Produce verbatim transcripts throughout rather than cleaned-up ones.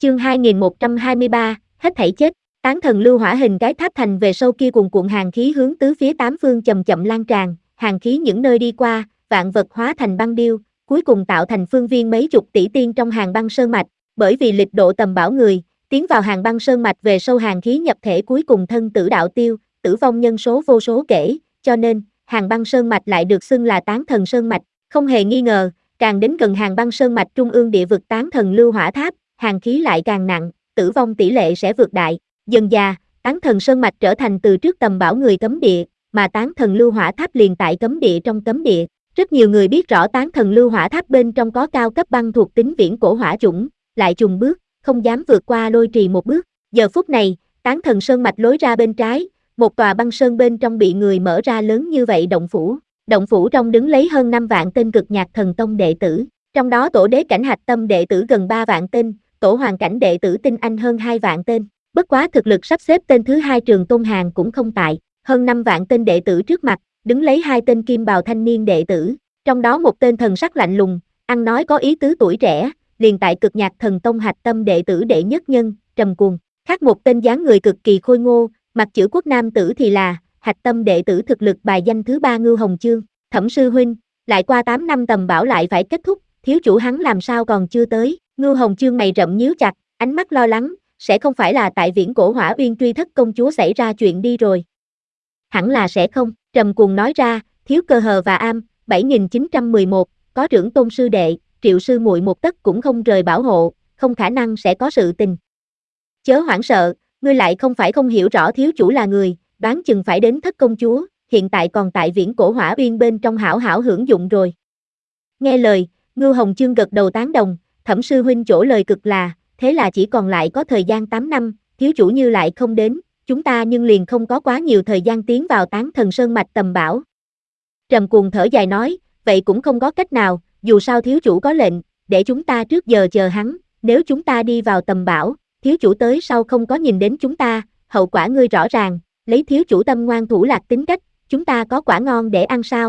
Chương hai nghìn một trăm hai mươi ba, hết thảy chết. Tán thần lưu hỏa hình cái tháp thành về sâu kia cuồn cuộn hàn khí hướng tứ phía tám phương chậm chậm lan tràn, hàn khí những nơi đi qua, vạn vật hóa thành băng điêu, cuối cùng tạo thành phương viên mấy chục tỷ tiên trong hàng băng sơn mạch, bởi vì lịch độ tầm bảo người, tiến vào hàng băng sơn mạch về sâu hàn khí nhập thể cuối cùng thân tử đạo tiêu, tử vong nhân số vô số kể, cho nên, hàng băng sơn mạch lại được xưng là tán thần sơn mạch, không hề nghi ngờ, càng đến gần hàng băng sơn mạch trung ương địa vực tán thần lưu hỏa tháp, hàn khí lại càng nặng, tử vong tỷ lệ sẽ vượt đại. Dần dà, tán thần sơn mạch trở thành từ trước tầm bảo người cấm địa, mà tán thần lưu hỏa tháp liền tại cấm địa trong cấm địa. Rất nhiều người biết rõ tán thần lưu hỏa tháp bên trong có cao cấp băng thuộc tính viễn cổ hỏa chủng, lại chùng bước, không dám vượt qua lôi trì một bước. Giờ phút này, tán thần sơn mạch lối ra bên trái, một tòa băng sơn bên trong bị người mở ra lớn như vậy động phủ. Động phủ trong đứng lấy hơn năm vạn tên cực nhạc thần tông đệ tử, trong đó tổ đế cảnh hạch tâm đệ tử gần ba vạn tên, tổ hoàng cảnh đệ tử tinh anh hơn hai vạn tên. Bất quá thực lực sắp xếp tên thứ hai Trường Tôn Hàng cũng không tại, hơn năm vạn tên đệ tử trước mặt, đứng lấy hai tên kim bào thanh niên đệ tử, trong đó một tên thần sắc lạnh lùng, ăn nói có ý tứ tuổi trẻ, liền tại cực nhạc thần tông hạch tâm đệ tử đệ nhất nhân, Trầm Cuồng, khác một tên dáng người cực kỳ khôi ngô, mặt chữ quốc nam tử thì là hạch tâm đệ tử thực lực bài danh thứ ba Ngưu Hồng Chương. Thẩm sư huynh, lại qua tám năm tầm bảo lại phải kết thúc, thiếu chủ hắn làm sao còn chưa tới? Ngưu Hồng Chương mày rậm nhíu chặt, ánh mắt lo lắng, sẽ không phải là tại viễn cổ hỏa uyên truy thất công chúa xảy ra chuyện đi rồi. Hẳn là sẽ không, Trầm Cuồng nói ra, thiếu cơ hờ và am, bảy nghìn chín trăm mười một, có trưởng tôn sư đệ, triệu sư muội một tấc cũng không rời bảo hộ, không khả năng sẽ có sự tình. Chớ hoảng sợ, ngươi lại không phải không hiểu rõ thiếu chủ là người, đoán chừng phải đến thất công chúa, hiện tại còn tại viễn cổ hỏa uyên bên trong hảo hảo hưởng dụng rồi. Nghe lời, Ngưu Hồng Chương gật đầu tán đồng, Thẩm sư huynh chỗ lời cực là, thế là chỉ còn lại có thời gian tám năm, thiếu chủ như lại không đến, chúng ta nhưng liền không có quá nhiều thời gian tiến vào tán thần sơn mạch tầm bảo. Trầm Cuồng thở dài nói, vậy cũng không có cách nào, dù sao thiếu chủ có lệnh, để chúng ta trước giờ chờ hắn, nếu chúng ta đi vào tầm bảo, thiếu chủ tới sau không có nhìn đến chúng ta, hậu quả ngươi rõ ràng, lấy thiếu chủ tâm ngoan thủ lạc tính cách, chúng ta có quả ngon để ăn sao?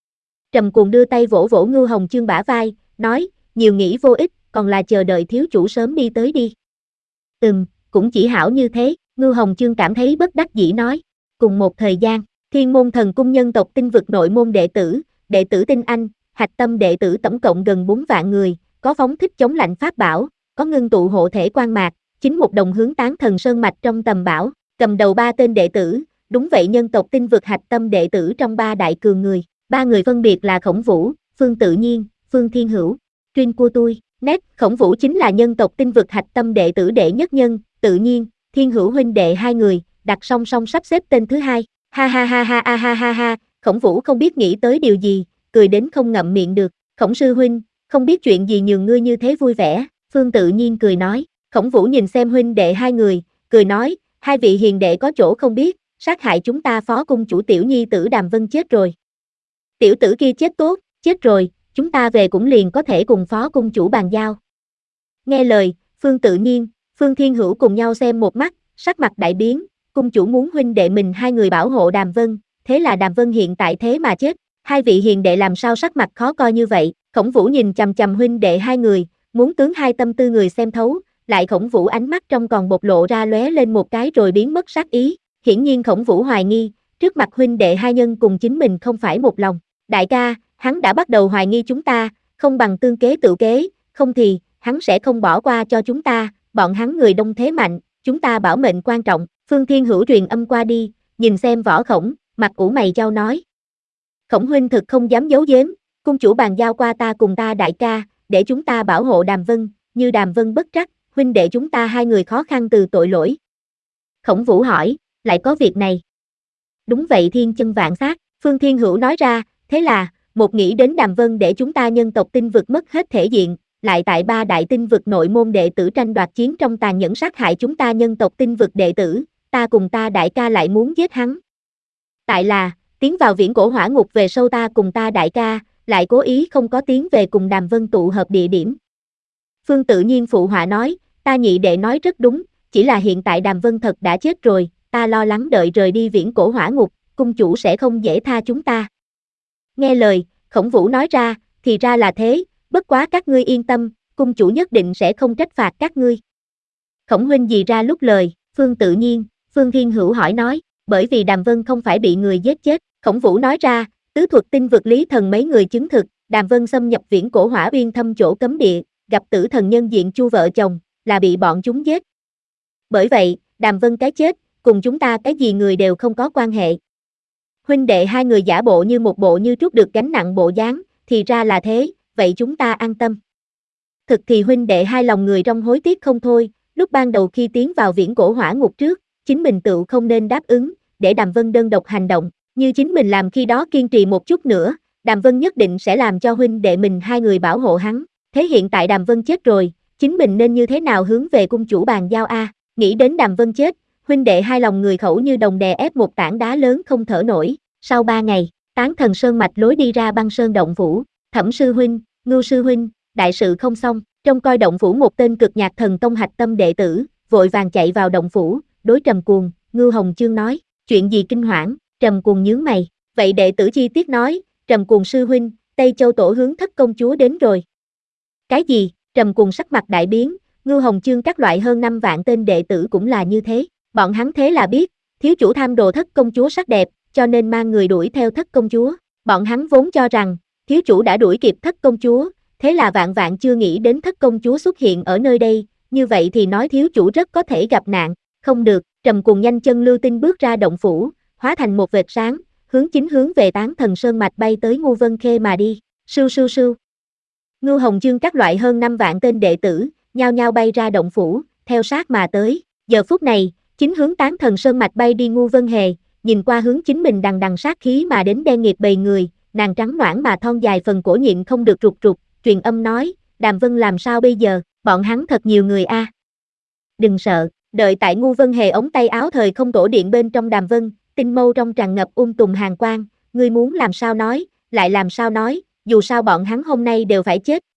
Trầm Cuồng đưa tay vỗ vỗ Ngưu Hồng Chương bả vai, nói, nhiều nghĩ vô ích, còn là chờ đợi thiếu chủ sớm đi tới đi. Ừm, cũng chỉ hảo như thế, Ngưu Hồng Chương cảm thấy bất đắc dĩ nói. Cùng một thời gian, Thiên Môn Thần Cung nhân tộc tinh vực nội môn đệ tử, đệ tử tinh anh, hạch tâm đệ tử tổng cộng gần bốn vạn người, có phóng thích chống lạnh pháp bảo, có ngưng tụ hộ thể quan mạc, chính một đồng hướng tán thần sơn mạch trong tầm bảo, cầm đầu ba tên đệ tử, đúng vậy nhân tộc tinh vực hạch tâm đệ tử trong ba đại cường người, ba người phân biệt là Khổng Vũ, Phương Tự Nhiên, Phương Thiên Hữu, Chuyên của tôi. Nét, Khổng Vũ chính là nhân tộc tinh vực hạch tâm đệ tử đệ nhất nhân, Tự Nhiên, Thiên Hữu huynh đệ hai người, đặt song song sắp xếp tên thứ hai. Ha ha ha ha ha ha ha ha, Khổng Vũ không biết nghĩ tới điều gì, cười đến không ngậm miệng được. Khổng sư huynh, không biết chuyện gì nhường ngươi như thế vui vẻ, Phương Tự Nhiên cười nói. Khổng Vũ nhìn xem huynh đệ hai người, cười nói, hai vị hiền đệ có chỗ không biết, sát hại chúng ta phó cung chủ tiểu nhi tử Đàm Vân chết rồi. Tiểu tử kia chết tốt, chết rồi, chúng ta về cũng liền có thể cùng phó cung chủ bàn giao. Nghe lời, Phương Tự Nhiên, Phương Thiên Hữu cùng nhau xem một mắt, sắc mặt đại biến, cung chủ muốn huynh đệ mình hai người bảo hộ Đàm Vân, thế là Đàm Vân hiện tại thế mà chết, hai vị hiền đệ làm sao sắc mặt khó coi như vậy? Khổng Vũ nhìn chằm chằm huynh đệ hai người, muốn tướng hai tâm tư người xem thấu, lại Khổng Vũ ánh mắt trong còn bộc lộ ra lóe lên một cái rồi biến mất sát ý, hiển nhiên Khổng Vũ hoài nghi, trước mặt huynh đệ hai nhân cùng chính mình không phải một lòng. Đại ca, hắn đã bắt đầu hoài nghi chúng ta, không bằng tương kế tự kế, không thì, hắn sẽ không bỏ qua cho chúng ta, bọn hắn người đông thế mạnh, chúng ta bảo mệnh quan trọng. Phương Thiên Hữu truyền âm qua đi, nhìn xem Võ Khổng, mặt ủ mày chau nói. Khổng huynh thực không dám giấu giếm, cung chủ bàn giao qua ta cùng ta đại ca, để chúng ta bảo hộ Đàm Vân, như Đàm Vân bất trắc, huynh đệ chúng ta hai người khó khăn từ tội lỗi. Khổng Vũ hỏi, lại có việc này? Đúng vậy thiên chân vạn sát, Phương Thiên Hữu nói ra, thế là, một nghĩ đến Đàm Vân để chúng ta nhân tộc tinh vực mất hết thể diện, lại tại ba đại tinh vực nội môn đệ tử tranh đoạt chiến trong tàn nhẫn sát hại chúng ta nhân tộc tinh vực đệ tử, ta cùng ta đại ca lại muốn giết hắn. Tại là, tiến vào viễn cổ hỏa ngục về sâu ta cùng ta đại ca, lại cố ý không có tiến về cùng Đàm Vân tụ hợp địa điểm. Phương Tự Nhiên phụ họa nói, ta nhị đệ nói rất đúng, chỉ là hiện tại Đàm Vân thật đã chết rồi, ta lo lắng đợi rời đi viễn cổ hỏa ngục, cung chủ sẽ không dễ tha chúng ta. Nghe lời, Khổng Vũ nói ra, thì ra là thế, bất quá các ngươi yên tâm, cung chủ nhất định sẽ không trách phạt các ngươi. Khổng huynh gì ra lúc lời, Phương tự nhiên, Phương Thiên Hữu hỏi nói, bởi vì Đàm Vân không phải bị người giết chết, Khổng Vũ nói ra, tứ thuật tinh vực lý thần mấy người chứng thực, Đàm Vân xâm nhập viễn cổ hỏa uyên thâm chỗ cấm địa, gặp tử thần nhân diện Chu vợ chồng, là bị bọn chúng giết. Bởi vậy, Đàm Vân cái chết, cùng chúng ta cái gì người đều không có quan hệ. Huynh đệ hai người giả bộ như một bộ như trút được gánh nặng bộ dáng, thì ra là thế, vậy chúng ta an tâm. Thực thì huynh đệ hai lòng người trong hối tiếc không thôi, lúc ban đầu khi tiến vào viễn cổ hỏa ngục trước, chính mình tự không nên đáp ứng, để Đàm Vân đơn độc hành động, như chính mình làm khi đó kiên trì một chút nữa, Đàm Vân nhất định sẽ làm cho huynh đệ mình hai người bảo hộ hắn, thế hiện tại Đàm Vân chết rồi, chính mình nên như thế nào hướng về cung chủ bàn giao a? Nghĩ đến Đàm Vân chết, huynh đệ hai lòng người khẩu như đồng đè ép một tảng đá lớn không thở nổi. Sau ba ngày, Tán Thần Sơn mạch lối đi ra Băng Sơn động phủ, Thẩm sư huynh, Ngưu sư huynh, đại sự không xong, trông coi động phủ một tên cực nhạc thần tông hạch tâm đệ tử, vội vàng chạy vào động phủ, đối Trầm Cuồng, Ngưu Hồng Chương nói, chuyện gì kinh hoảng, Trầm Cuồng nhướng mày, vậy đệ tử chi tiết nói, Trầm Cuồng sư huynh, Tây Châu tổ hướng thất công chúa đến rồi. Cái gì? Trầm Cuồng sắc mặt đại biến, Ngưu Hồng Chương các loại hơn năm vạn tên đệ tử cũng là như thế, bọn hắn thế là biết, thiếu chủ tham đồ thất công chúa sắc đẹp, cho nên mang người đuổi theo thất công chúa, bọn hắn vốn cho rằng, thiếu chủ đã đuổi kịp thất công chúa, thế là vạn vạn chưa nghĩ đến thất công chúa xuất hiện ở nơi đây, như vậy thì nói thiếu chủ rất có thể gặp nạn, không được, Trầm Cuồng nhanh chân lưu tinh bước ra động phủ, hóa thành một vệt sáng, hướng chính hướng về Tán Thần Sơn mạch bay tới Ngưu Vân Khê mà đi, sưu sưu sưu. Ngưu Hồng Chương các loại hơn năm vạn tên đệ tử, nhao nhao bay ra động phủ, theo sát mà tới, giờ phút này, chính hướng Tán Thần Sơn mạch bay đi Ngưu Vân Hề, nhìn qua hướng chính mình đằng đằng sát khí mà đến đen nghịt bầy người, nàng trắng noãn mà thon dài phần cổ nhịn không được rụt rụt, truyền âm nói, Đàm Vân làm sao bây giờ, bọn hắn thật nhiều người a. À. Đừng sợ, đợi tại Ngưu Vân Hề ống tay áo thời không tổ điện bên trong Đàm Vân, tinh mâu trong tràn ngập um tùm hàn quang, ngươi muốn làm sao nói, lại làm sao nói, dù sao bọn hắn hôm nay đều phải chết,